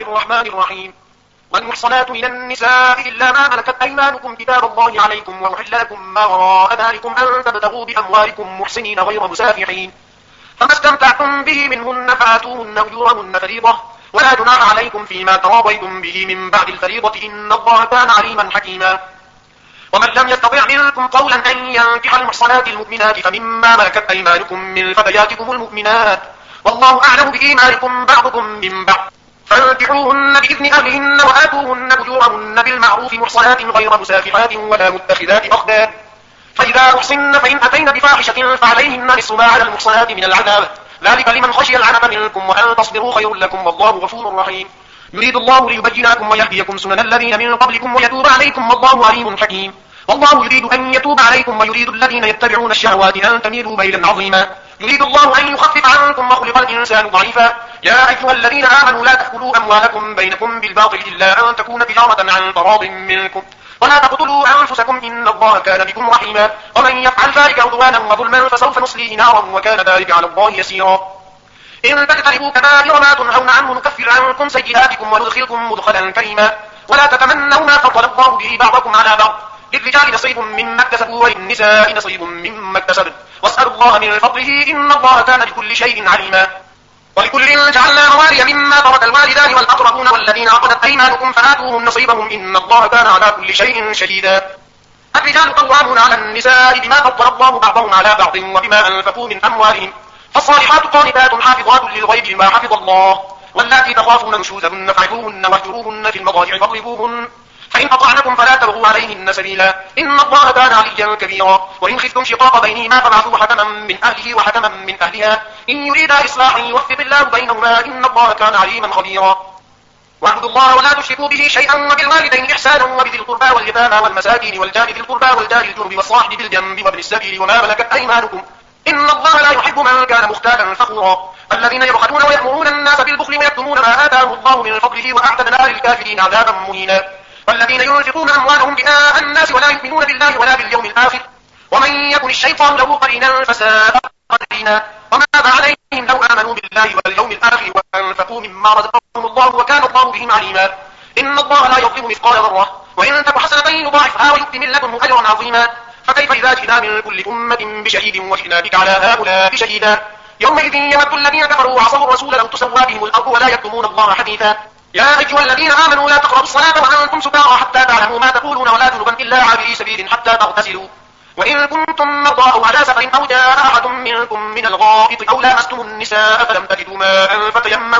الرحمن الرحيم. والمحصنات من النساء إلا ما ملكت أيمانكم كتاب الله عليكم وأحل لكم ما وراء ذلكم أن تبتغوا بأموالكم محسنين غير مسافحين، فما استمتعتم به منهن فآتوهن أجورهن فريضة، ولا جناح عليكم فيما تراضيتم به من بعد الفريضة إن الله كان عليما حكيما. ومن لم يستطع منكم قولا أن ينكح المحصنات المؤمنات فمما ملكت أيمانكم من فتياتكم المؤمنات، والله أعلم بإيمانكم بعضكم من بعض، فانكحوهن بإذن أهلهن وآتوهن أجورهن بالمعروف محصنات غير مسافحات ولا متخذات أخدان، فإذا أحصن فإن أتين بفاحشة فعليهن نصف ما على المحصنات من العذاب، ذلك لمن خشي العنف منكم وأن تصبروا خير لكم والله غفور رحيم. يريد الله ليبين لكم ويهديكم سنن الذين من قبلكم ويتوب عليكم والله عليم حكيم. والله يريد أن يتوب عليكم ويريد الذين يتبعون الشهوات أن تميلوا ميلا عظيما. يريد الله أن يخفف عنكم وخلق الإنسان ضعيفا. يا أيها الذين آمنوا لا تأكلوا أموالكم بينكم بالباطل إلا أن تكون تجارة عن تراض منكم، ولا تقتلوا أنفسكم إن الله كان بكم رحيما. ومن يفعل ذلك عدوانا وظلما فسوف نصليه نارا وكان ذلك على الله يسيرا. إن تجتنبوا كبائر ما تنهون عنه نكفر عنكم سيئاتكم وندخلكم مدخلا كريما. ولا تتمنوا ما فضل الله به بعضكم على بعض، للرجال نصيب مما اكتسبوا وللنساء نصيب مما اكتسبن، واسألوا الله من فضله إن الله كان بكل شيء عليما. ولكل جعلنا موالي مما ترك الوالدان والأقربون والذين عقدت أيمانكم فآتوهم نصيبهم إن الله كان على كل شيء شهيدا. الرجال قوامون على النساء بما فضل الله بعضهم على بعض وبما أنفقوا من أموالهم، فالصالحات قانتات حافظات للغيب بما حفظ الله، واللاتي تخافون نشوزهن فاعظوهن واهجروهن في المضاجع فاضربوهن، فإن أطعنكم فلا تبغوا عليهن سبيلا إن الله كان عليا كبيرا. وإن خفتم شقاق بينهما فابعثوا حكما من أهله وحكما من أهلها إن يريدا إصلاحا يوفق الله بينهما إن الله كان عليما خبيرا. واعبدوا الله ولا تشركوا به شيئا وبالوالدين إحسانا وبذي القربى واليتامى والمساكين والجار ذي القربى والجار الجنب والصاحب بالجنب وابن السبيل وما ملكت أيمانكم إن الله لا يحب من كان مختالا فخورا. الذين يبخلون ويأمرون الناس بالبخل ويكتمون ما آتاهم الله من فضله وأعتدنا للكافرين عذابا مهينا. والذين ينفقون أموالهم رئاء الناس ولا يؤمنون بالله ولا باليوم الآخر ومن يكن الشيطان له قرينا فساء قرينا. وماذا عليهم لو آمنوا بالله واليوم الآخر وأنفقوا مما رزقهم الله وكان الله بهم عليما. إن الله لا يظلم مثقال ذرة وإن تك حسنة يضاعفها ويؤت من لدنه أجرا عظيما. فكيف إذا جئنا من كل أمة بشهيد وجئنا بك على هؤلاء شهيدا. يومئذ يود الذين كفروا وعصوا الرسول لو تسوى بهم الأرض ولا يكتمون الله حديثا. يا أيها الذين آمنوا لا تقربوا الصلاة وأنتم سكارى حتى تعلموا ما تقولون ولا جنبا إلا عابري سبيل حتى تغتسلوا وإن كنتم مرضى أو على سفر أو جاء أحد منكم من الغائط أو لامستم النساء فلم تجدوا ماء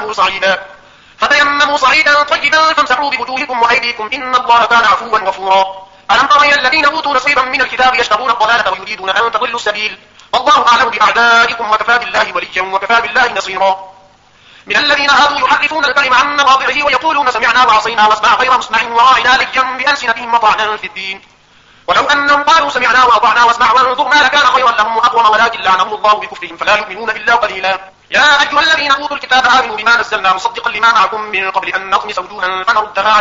فتيمموا صعيدا طيبا فامسحوا بوجوهكم وأيديكم إن الله كان عفوا غفورا. ألم تر إلى الذين أوتوا نصيبا من الكتاب يشترون الضلالة ويريدون أن تضلوا السبيل والله أعلم بأعدائكم وكفى بالله وليا وكفى بالله نصيرا. من الذين هادوا يحرفون الكلم عن مواضعه ويقولون سمعنا وعصينا واسمع غير مسمع وراعنا لجا بألسنتهم وطعنا في الدين ولو أنهم قالوا سمعنا وأطعنا واسمع وانظرنا لكان خيرا لهم وأقوم ولكن لعنهم الله بكفرهم فلا يؤمنون إلا قليلا. يا أيها الذين أوتوا الكتاب آمنوا بما نزلنا مصدقا لما معكم من قبل أن نطمس وجوها فنردها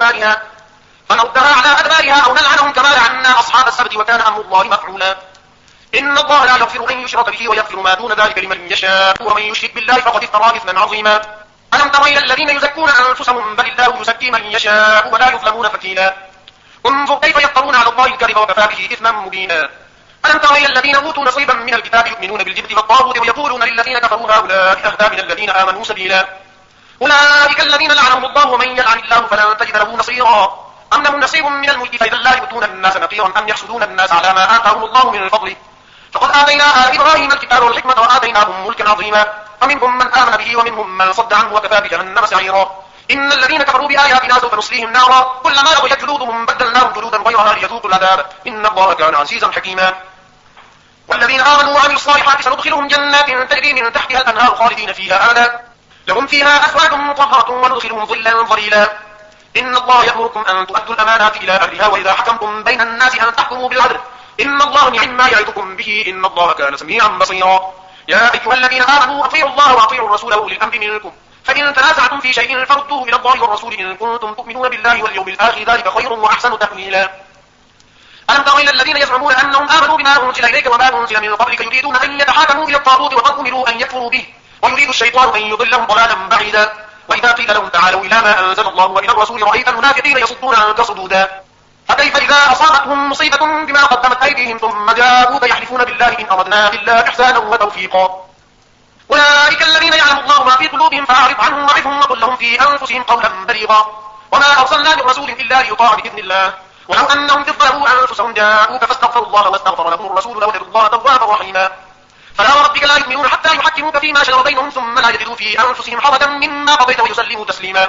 على أدبارها أو نلعنهم كما لعنا أصحاب السبت وكان أمر الله مفعولا. إن الله لا يغفر أن يشرك به ويغفر ما دون ذلك لمن يشاء ومن يشرك بالله فقد افترى إثما عظيما. ألم تر إلى الذين يزكون أنفسهم بل الله يزكي من يشاء ولا يظلمون فتيلا. انظر كيف يفترون على الله الكذب وكفى به إثما مبينا. ألم تر إلى الذين أوتوا نصيبا من الكتاب يؤمنون بالجبت والطاغوت ويقولون للذين كفروا هؤلاء أهدى من الذين آمنوا سبيلا. أولئك الذين لعنهم الله ومن يلعن الله فلن تجد له نصيرا. أم لهم نصيب من الملك فإذا لا يؤتون الناس نقيرا أم يحسدون الناس على ما آتاهم الله من فضله فقد آتينا آل إبراهيم الكتاب والحكمة وآتيناهم ملكا عظيما. فمنهم من آمن به ومنهم من صد عنه وكفى بجهنم سعيرا. إن الذين كفروا بآياتنا سوف نصليهم نارا كلما نضجت جلودهم بدلناهم جلودا غيرها ليذوقوا العذاب إن الله كان عزيزا حكيما. والذين آمنوا وعملوا الصالحات سندخلهم جنات تجري من تحتها الأنهار خالدين فيها أبدا لهم فيها أزواج مطهرة وندخلهم ظلا ظليلا. إن الله يأمركم أن تؤدوا الأمانات إلى أهلها وإذا حكمتم بين الناس أن تحكموا بالعدل إن الله نعم ما يعظكم به إن الله كان سميعا بصيرا. يا أيها الذين آمنوا أطيعوا الله وأطيعوا الرسول وأولي الأمر منكم فإن تنازعتم في شيء فردوه إلى الله والرسول إن كنتم تؤمنون بالله واليوم الآخر ذلك خير وأحسن تأويلا. ألم تر إلى الذين يزعمون أنهم آمنوا بما أنزل إليك وما أنزل من قبلك يريدون أن يتحاكموا إلى الطاغوت وقد أمروا أن يكفروا به ويريد الشيطان أن يضلهم ضلالا بعيدا. وإذا قيل لهم تعالوا إلى ما أنزل الله وإلى الرسول رأيت المنافقين يصدون عنك صدودا فكيف إذا أصابتهم مصيبة بما قدمت أيديهم ثم جاءوك يحلفون بالله إن أردنا إلا إحسانا وتوفيقا أولئك الذين يعلم الله ما في قلوبهم فأعرض عنهم وعظهم وقل لهم في أنفسهم قولا بليغا وما أرسلنا من رسول إلا ليطاع بإذن الله ولو أنهم إذ ظلموا أنفسهم جاءوك فاستغفروا الله واستغفر لهم الرسول لوجدوا الله توابا رحيما فلا وربك لا يؤمنون حتى يحكموك فيما شجر بينهم ثم لا يجدوا في أنفسهم حرجا مما قضيت ويسلموا تسليما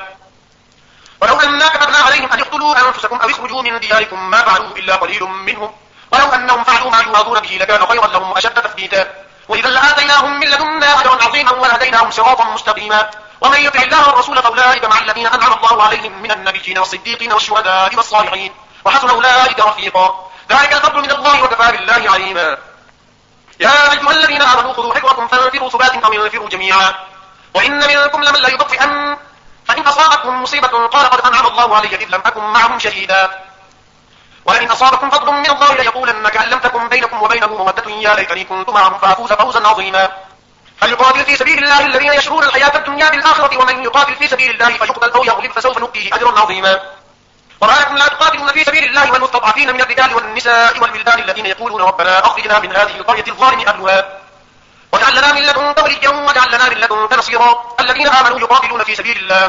ولو أننا كتبنا عليهم أن يقتلوا أنفسكم أو يخرجوا من دياركم ما فعلوا إلا قليل منهم ولو أنهم فعلوا ما يوعظون به لكان خيرا لهم وأشد تثبيتا وإذا لآتيناهم من لدنا أجرا عظيما ولهديناهم صراطا مستقيما ومن يطع الله والرسول فأولئك مع الذين أنعم الله عليهم من النبيين والصديقين والشهداء والصالحين وحسن أولئك رفيقا ذلك الفضل من الله وكفى بالله عليما يا أيها الذين آمنوا خذوا حذركم فانفروا ثبات أو انفروا جميعا وإن منكم لمن لا يبطئن فإن أصابتكم مصيبة قال قد أنعم الله علي إذ لم أكن معهم شهيدا ولئن أصابكم فضل من الله ليقولن كأن لم تكن بينكم وبينه مودة يا ليتني كنت معهم فأفوز فوزا عظيما فليقاتل في سبيل الله الذين يشرون الحياة الدنيا بالآخرة ومن يقاتل في سبيل الله فيقتل أو يغلب فسوف نؤتيه أجرا عظيما وما لكم لا تقاتلون في سبيل الله والمستضعفين من الرجال والنساء والولدان الذين يقولون ربنا أخرجنا من هذه القرية الظالم أهلها واجعل لنا من لدنك وليا واجعل لنا من لدنك نصيرا الذين آمنوا يقاتلون في سبيل الله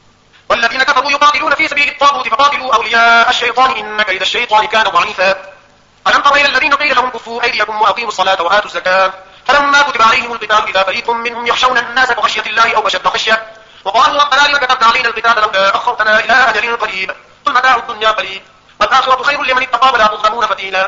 والذين كفروا يقاتلون في سبيل الطاغوت فقاتلوا أولياء الشيطان إن كيد الشيطان كان ضعيفا ألم تر إلى الذين قيل لهم كفوا أيديكم وأقيموا الصلاة وآتوا الزكاة فلما كتب عليهم القتال إذا فريق منهم يخشون الناس كخشية الله أو أشد خشية وقالوا ربنا لما كتبت علينا القتال لولا أخرتنا إلى أجل قريب قل متاع الدنيا قليل والآخرة خير لمن اتقى ولا تظلمون فتيلا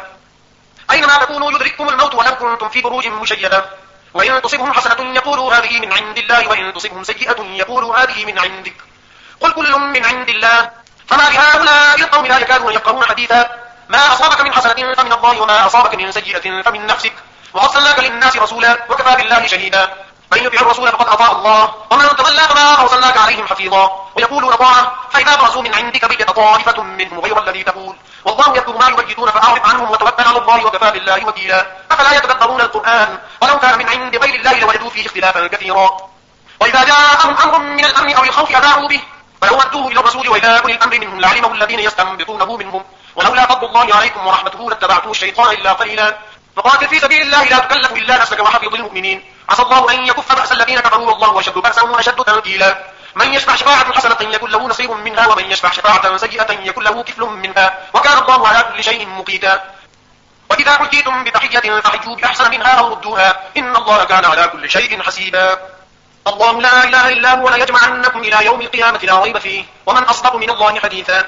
أينما تكونوا يدرككم الموت ولو كنتم في بروج مشيدة وإن تصبهم حسنة يقولوا هذه من عند الله وإن تصبهم سيئة يقولوا هذه من عندك قل كل من عند الله فما لهؤلاء القوم لا يكادون يفقهون حديثا ما أصابك من حسنة فمن الله وما أصابك من سيئة فمن نفسك وأرسلناك للناس رسولا وكفى بالله شهيدا من يطع الرسول فقد أطاع الله ومن تولى فما أرسلناك عليهم حفيظا ويقولون طاعة فإذا برزوا من عندك بيت طائفة منهم غير الذي تقول والله يكتب ما يبيتون فأعرض عنهم وتوكل على الله وكفى بالله وكيلا أفلا يتدبرون القرآن ولو كان من عند غير الله لوجدوا فيه اختلافا كثيرا وإذا جاءهم أمر من الأمن أو الخوف أذاعوا به فلو ردوه إلى الرسول وإلى أولي الأمر منهم لعلمه الذين يستنبطونه منهم ولولا فضل الله عليكم ورحمته لاتبعتم الشيطان إلا قليلا فقاتل في سبيل الله لا تكلف إلا نفسك وحفظ المؤمنين عسى الله أن يكف بأس الذين كفروا والله أشد بأسا وأشد تنكيلا من يشفع شفاعة حسنة يكن له نصيب منها ومن يشفع شفاعة سيئة يكن له كفل منها وكان الله على كل شيء مقيتا وإذا حجيتم بتحية فحجوا بأحسن منها أو ردوها إن الله كان على كل شيء حسيبا الله لا إله إلا هو ليجمعنكم إلى يوم القيامة لا ريب فيه ومن أصدق من الله حديثا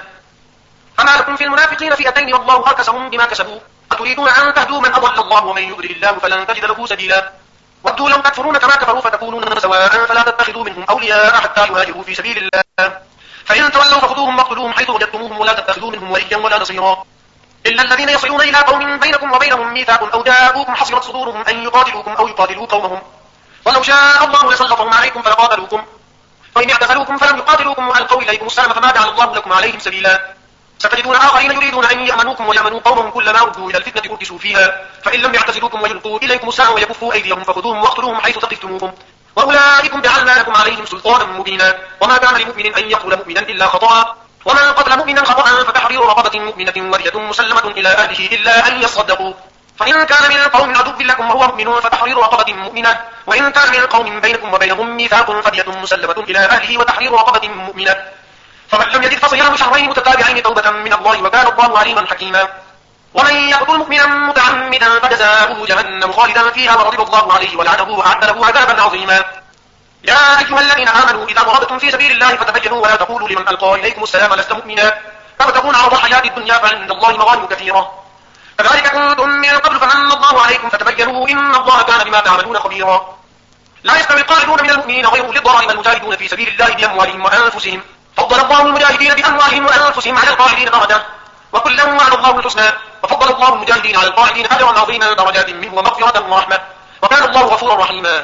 فما لكم في المنافقين فئتين والله أركسهم بما كسبوا أتريدون أن تهدوا من أضل الله ومن يضلل الله فلن تجد له سبيلا ودوا لو تكفرون كما كفروا فتكونون سواء فلا تتخذوا منهم أولياء حتى يهاجروا في سبيل الله فإن تولوا فخذوهم واقتلوهم حيث وجدتموهم ولا تتخذوا منهم وليا ولا نصيرا إلا الذين يصلون إلى قوم بينكم وبينهم ميثاق أو جاءوكم حصرت صدورهم أن يقاتلوكم أو يقاتلوا قومهم ولو شاء الله لسلطهم عليكم فلقاتلوكم فإن اعتزلوكم فلم يقاتلوكم وألقوا إليكم السلام فما جعل الله لكم عليهم سبيلا ستجدون آخرين يريدون أن يأمنوكم ويأمنوا قومهم كلما ردوا إلى الفتنة أركسوا فيها فإن لم يعتزلوكم ويلقوا إليكم السلام ويكفوا أيديهم فخذوهم واقتلوهم حيث ثقفتموهم وأولئكم جعلنا لكم عليهم سلطانا مبينا وما كان لمؤمن أن يقتل مؤمنا إلا خطأ ومن قتل مؤمنا خطأ فتحرير رقبة مؤمنة ودية مسلمة إلى أهله إلا أن يصدقوا فإن كان من قوم عدو لكم وهو مؤمن فتحرير رقبة مؤمنة وإن كان من قوم بينكم وبينهم ميثاق فدية مسلمة إلى أهله وتحرير رقبة مؤمنة فمن لم يجد فصيام شهرين متتابعين توبة من الله وكان الله عليما حكيما ومن يقتل مؤمنا متعمدا فجزاؤه جهنم خالدا فيها وغضب الله عليه ولعنه وأعد له عذابا عظيما يا أيها الذين آمنوا إذا ضربتم في سبيل الله فتبينوا ولا تقولوا لمن ألقى إليكم السلام لست مؤمنا تبتغون عرض الحياة الدنيا فعند الله مغانم كثيرة كذلك كنتم من قبل فمن الله عليكم فتبينوا إن الله كان بما تعملون خبيرا لا يستوي القاعدون من المؤمنين غير أولي الضرر والمجاهدون في سبيل الله بأموالهم وأنفسهم فضل الله المجاهدين بأموالهم وأنفسهم على القاعدين درجة وكلا وعد الله الحسنى وفضل الله المجاهدين على القاعدين أجرا عظيما درجات منه ومغفرة ورحمة وكان الله غفورا رحيما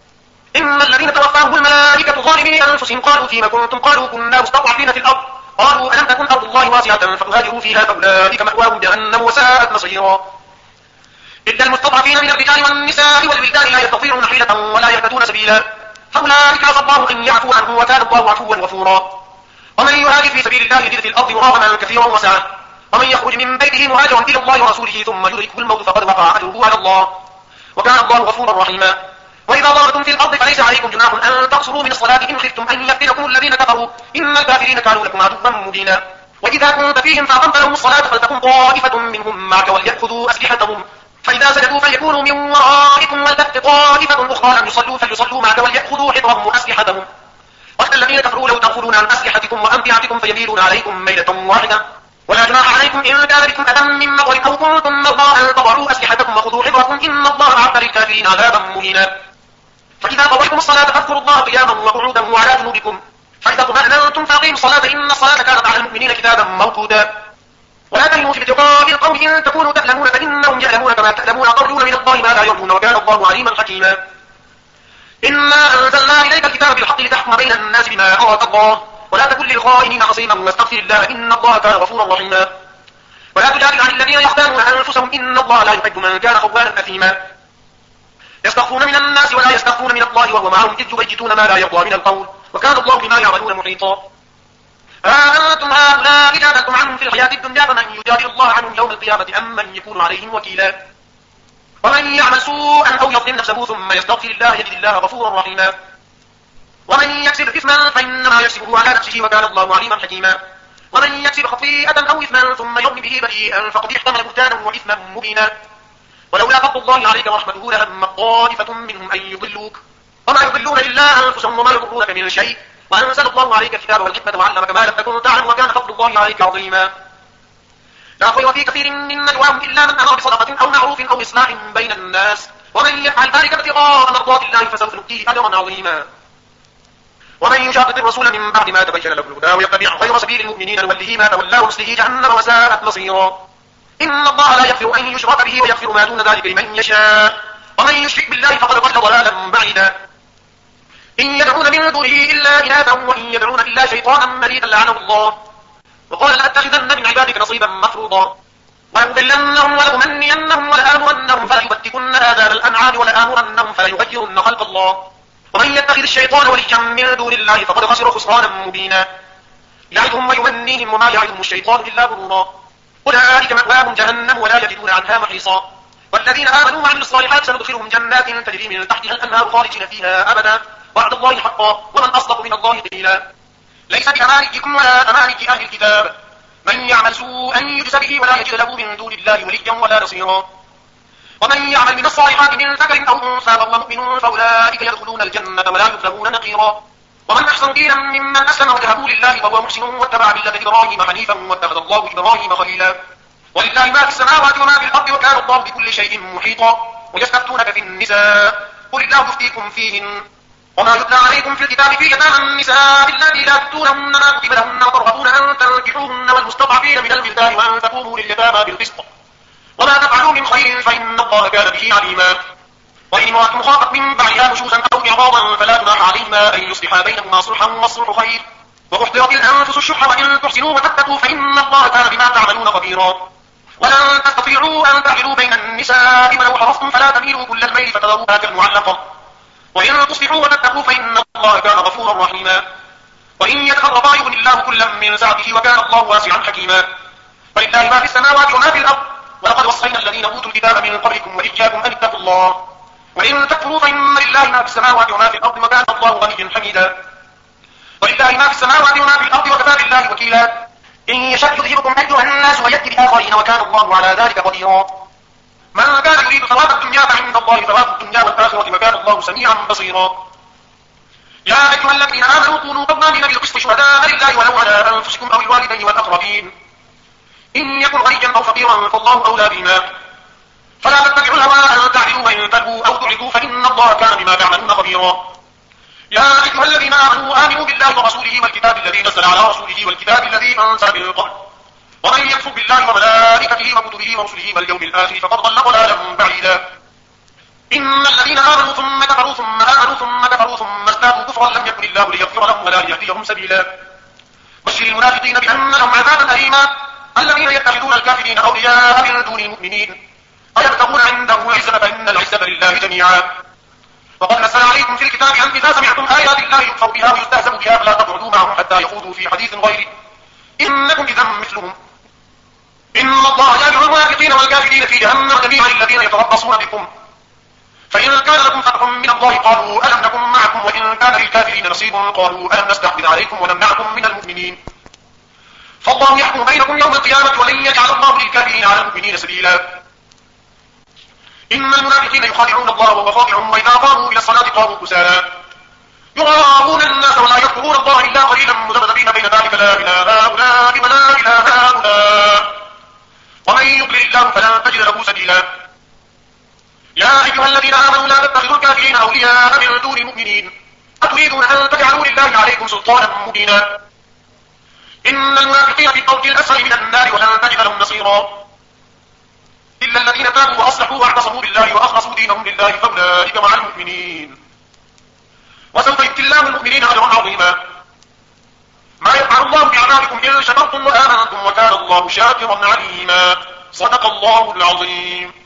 إن الذين توفاهم الملائكة ظالمي أنفسهم قالوا فيما كنتم قالوا كنا مستضعفين في الأرض قالوا ألم تكن أرض الله واسعة فأهاجروا فيها فأولئك مأواهم جهنم وساءت مصيرا إلا المستضعفين من الرجال والنساء والولدان لا يستطيعون حيلة ولا يهتدون سبيلا فأولئك عسى الله أن يعفو عنه وكان الله عفوا غفورا. ومن يهاجر في سبيل الله يجد في الأرض مراغما كثيرا وسعة، ومن يخرج من بيته مهاجرا إلى الله ورسوله ثم يدركه الموت فقد وقع أجره على الله وكان الله غفورا رحيما. وإذا ضربتم في الأرض فليس عليكم جناح أن تقصروا من الصلاة إن خفتم أن يفتنكم الذين كفروا إن الكافرين كانوا لكم عدوا مبينا. وإذا كنت فيهم فأقمت لهم الصلاة فلتكن طائفة منهم معك وليأخذوا أسلحتهم فإذا سجدوا فليكونوا من ورائكم ولتأت طائفة أخرى لم يصلوا فليصلوا معك وليأخذوا حذرهم وأسلحتهم. وقت الذين كفروا لو تغفلون عن أسلحتكم وأمتعتكم فيميلون عليكم ميلة واحدة ولا جناح عليكم إن كان بكم أذى من مطر أو كنتم مرضى أن تضعوا أسلحتكم وخذوا حذركم إن الله أعد للكافرين عذابا مهينا. فإذا قضيتم الصلاة فاذكروا الله قياما وقعودا وعلى جنوبكم فإذا اطمأننتم فأقيموا الصلاة إن الصلاة كانت على المؤمنين كتابا موقوتا. ولا تهنوا في ابتغاء القوم إن تكونوا تألمون فإنهم يألمون كما تألمون ترجون من الله ما لا يرجون وكان الله عليما حكيما. إنا أنزلنا إليك الكتاب بالحق لتحكم بين الناس بما أراك الله ولا تكن للخائنين خصيما واستغفر الله إن الله كان غفورا رحيما. ولا تجادل عن الذين يختانون أنفسهم إن الله لا يحب من كان خوانا أثيما. يستخفون من الناس ولا يستخفون من الله وهو معهم إذ يبيتون ما لا يرضى من القول وكان الله بما يعملون محيطا. أنتم هؤلاء جادلتم عنهم في الحياة الدنيا فمن يجادل الله عنهم يوم القيامة أم من يكون عليهم وكيلا. ومن يعمل سوءا أو يظلم نفسه ثم يستغفر الله يجد الله غفورا رحيما. ومن يكسب إثما فإنما يكسبه على نفسه وكان الله عليما حكيما. ومن يكسب خطيئة أو إثما ثم يرمي به بريئا فقد احتمل بهتانا وإثما مبينا. ولولا فضل الله عليك ورحمته لهم طائفة منهم أن يضلوك وما يضلون إلا أنفسهم وما يضرونك من شيء وأنزل الله عليك الكتاب والحكمة وعلمك ما لم تكن تعلم وكان فضل الله عليك عظيما. لا خير في كثير من نجواهم إلا من أمر بصدقة أو معروف أو إصلاح بين الناس ومن يفعل ذلك ابتغاء مرضات الله فسوف نؤتيه أجرا عظيما. ومن يشاقق الرسول من بعد ما تبين له الهدى ويتبع غير سبيل المؤمنين نوله ما تولى ونصله جهنم وساءت مصيرا. إن الله لا يغفر أن يشرك به ويغفر ما دون ذلك لمن يشاء ومن يشرك بالله فقد ضل ضلالا بعيدا. إن يدعون من دونه إلا إناثا وإن يدعون إلا شيطانا مريدا لعنه الله وقال لأتخذن من عبادك نصيبا مفروضا ولأضلنهم ولأمنينهم ولآمرنهم فليبتكن آذان الأنعام ولآمرنهم فليغيرن خلق الله ومن يتخذ الشيطان وليا من دون الله فقد خسر خسرانا مبينا. يعدهم ويمنيهم وما يعدهم الشيطان إلا غرورا. أولئك مأواهم جهنم ولا يجدون عنها محيصا. والذين آمنوا وعملوا الصالحات سندخلهم جنات تجري من تحتها الأنهار خالدين فيها أبدا وعد الله حقا ومن أصدق من الله قيلا. ليس بأمانيكم ولا أماني أهل الكتاب من يعمل سوءا يجز به ولا يجد له من دون الله وليا ولا نصيرا. ومن يعمل من الصالحات من ذكر أو أنثى وهو مؤمن فأولئك يدخلون الجنة ولا يظلمون نقيرا. ومن أحسن دينا ممن أسلم وجهه لله وهو محسن واتبع ملة إبراهيم حنيفا واتخذ الله إبراهيم خليلا. ولله ما في السماوات وما في الأرض وكان الله بكل شيء محيطا. ويستفتونك في النساء قل الله يفتيكم فيهن وما يتلى عليكم في الكتاب في يتامى النساء التي لا تؤتونهن ما كتب لهن وترغبون أن تنكحوهن والمستضعفين من الولدان وأن تقوموا لليتامى بالقسط وما تفعلوا من خير فإن الله كان به عليما. وإن امرأة خافت من بعدها نشوزا أو إعراضا فلا جناح عليهما أن يصلحا بينهما صلحا والصلح خير وأحضرت الأنفس الشح وإن تحسنوا وتتقوا فإن الله كان بما تعملون خبيرا. ولن تستطيعوا أن تعدلوا بين النساء ولو حرصتم فلا تميلوا كل الميل فتذروها كالمعلقة وإن تصلحوا وتتقوا فإن الله كان غفورا رحيما. وإن يتفرقا يغني الله كلا من سعته وكان الله واسعا حكيما. ولله ما في السماوات وما في الأرض ولقد وصينا الذين أوتوا الكتاب من قبلكم وإياكم أن اتقوا الله وإن تكفروا فإن لله ما في السماوات وما في الأرض وكان الله غنيا حميدا. ولله ما في السماوات وما في الأرض وكفى بالله وكيلا. إن يشأ يذهبكم أيها الناس ويأتي بآخرين وكان الله على ذلك قديرا. من كان يريد ثواب الدنيا فعند الله ثواب الدنيا والآخرة وكان الله سميعا بصيرا. يا أيها الذين آمنوا كونوا قوامين بالقسط شهداء لله ولو على أنفسكم أو الوالدين والأقربين إن يكن غنيا أو فقيرا فالله أولى بهما فلا تتبعوا الهوى أن تعدلوا وإن تلووا أو تعرضوا فإن الله كان بما تعملون خبيرا. يا أيها الذين آمنوا بالله ورسوله والكتاب الذي نزل على رسوله والكتاب الذي أنزل من قبل ومن يكفر بالله وملائكته وكتبه ورسله واليوم الآخر فقد ضل ضلالا بعيدا. إن الذين آمنوا ثم كفروا ثم آمنوا ثم كفروا ثم ازدادوا كفرا لم يكن الله ليغفر لهم ولا ليهديهم سبيلا. بشر المنافقين بأن لهم عذابا أليما الذين يتخذون الكافرين أولياء من دون المؤمنين أيبتغون عندهم العزة فإن العزة لله جميعا. وقد نزل عليكم في الكتاب أن إذا سمعتم آيات الله يكفر بها ويستهزأ بها فلا تقعدوا معهم حتى يخوضوا في حديث غيره إنكم إذا مثلهم إن الله جامع المنافقين والكافرين في جهنم جميعا الذين يتربصون بكم فإن كان لكم فتح من الله قالوا ألم نكن معكم وإن كان للكافرين نصيب قالوا ألم نستحوذ عليكم ونمنعكم من المؤمنين فالله يحكم بينكم يوم القيامة ولن يجعل الله للكافرين على المؤمنين سبيلا إن المنافقين يخادعون الله وهو خادعهم وإذا قاموا إلى الصلاة قاموا كسالى يراءون الناس ولا يذكرون الله إلا قليلا مذبذبين بين ذلك لا إله هؤلاء ولا إله هؤلاء ومن يضلل الله فلا تجد له سبيلا يا أيها الذين آمنوا لا تتخذوا الكافرين أولياء من دون المؤمنين أتريدون أن تجعلوا لله عليكم سلطانا مبينا إن المنافقين في الطرق الأسفل من النار ولن تجد لهم نصيرا إلا الذين تابوا وأصلحوا واعتصموا بالله وأخلصوا دينهم لله فأولئك مع المؤمنين وسوف يؤتي الله المؤمنين أجرا عظيما ما يفعل الله بعذابكم إن شكرتم وآمنتم وكان الله شاكرا عليما صدق الله العظيم.